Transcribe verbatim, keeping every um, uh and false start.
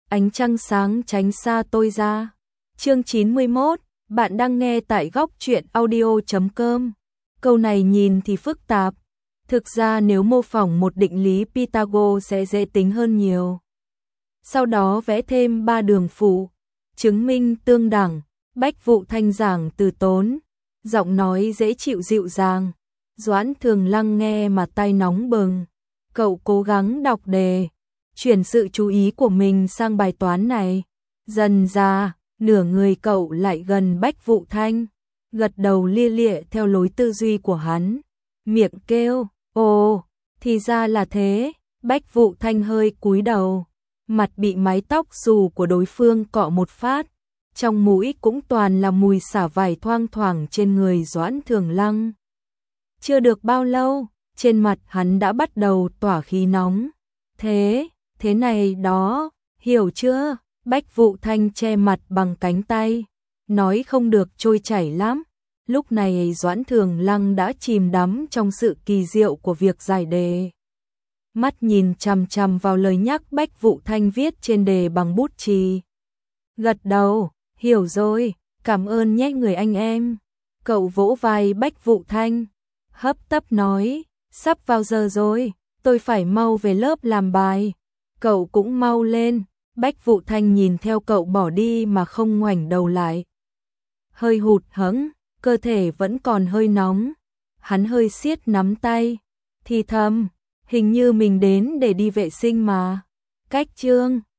ánh trăng sáng tránh xa tôi ra. Chương chín mươi mốt, bạn đang nghe tại góc truyện audio chấm com. Câu này nhìn thì phức tạp, thực ra nếu mô phỏng một định lý Pythagore sẽ dễ tính hơn nhiều. Sau đó vẽ thêm ba đường phụ, chứng minh tương đẳng. Bách Vụ Thanh giảng từ tốn, giọng nói dễ chịu dịu dàng. Doãn Thường Lăng nghe mà tai nóng bừng. Cậu cố gắng đọc đề, chuyển sự chú ý của mình sang bài toán này. Dần ra, nửa người cậu lại gần Bách Vụ Thanh, gật đầu lia lịa theo lối tư duy của hắn. Miệng kêu, ồ, thì ra là thế. Bách Vụ Thanh hơi cúi đầu, mặt bị mái tóc dù của đối phương cọ một phát. Trong mũi cũng toàn là mùi xả vải thoang thoảng trên người Doãn Thường Lăng. Chưa được bao lâu, trên mặt hắn đã bắt đầu tỏa khí nóng. Thế, thế này đó, hiểu chưa? Bách Vụ Thanh che mặt bằng cánh tay, nói không được trôi chảy lắm. Lúc này Doãn Thường Lăng đã chìm đắm trong sự kỳ diệu của việc giải đề. Mắt nhìn chằm chằm vào lời nhắc Bách Vụ Thanh viết trên đề bằng bút chì. Gật đầu, hiểu rồi, cảm ơn nhé người anh em. Cậu vỗ vai Bách Vụ Thanh, hấp tấp nói, sắp vào giờ rồi, tôi phải mau về lớp làm bài. Cậu cũng mau lên. Bách Vụ Thanh nhìn theo cậu bỏ đi mà không ngoảnh đầu lại. Hơi hụt hẫng, cơ thể vẫn còn hơi nóng. Hắn hơi siết nắm tay, thì thầm, hình như mình đến để đi vệ sinh mà. Cách chương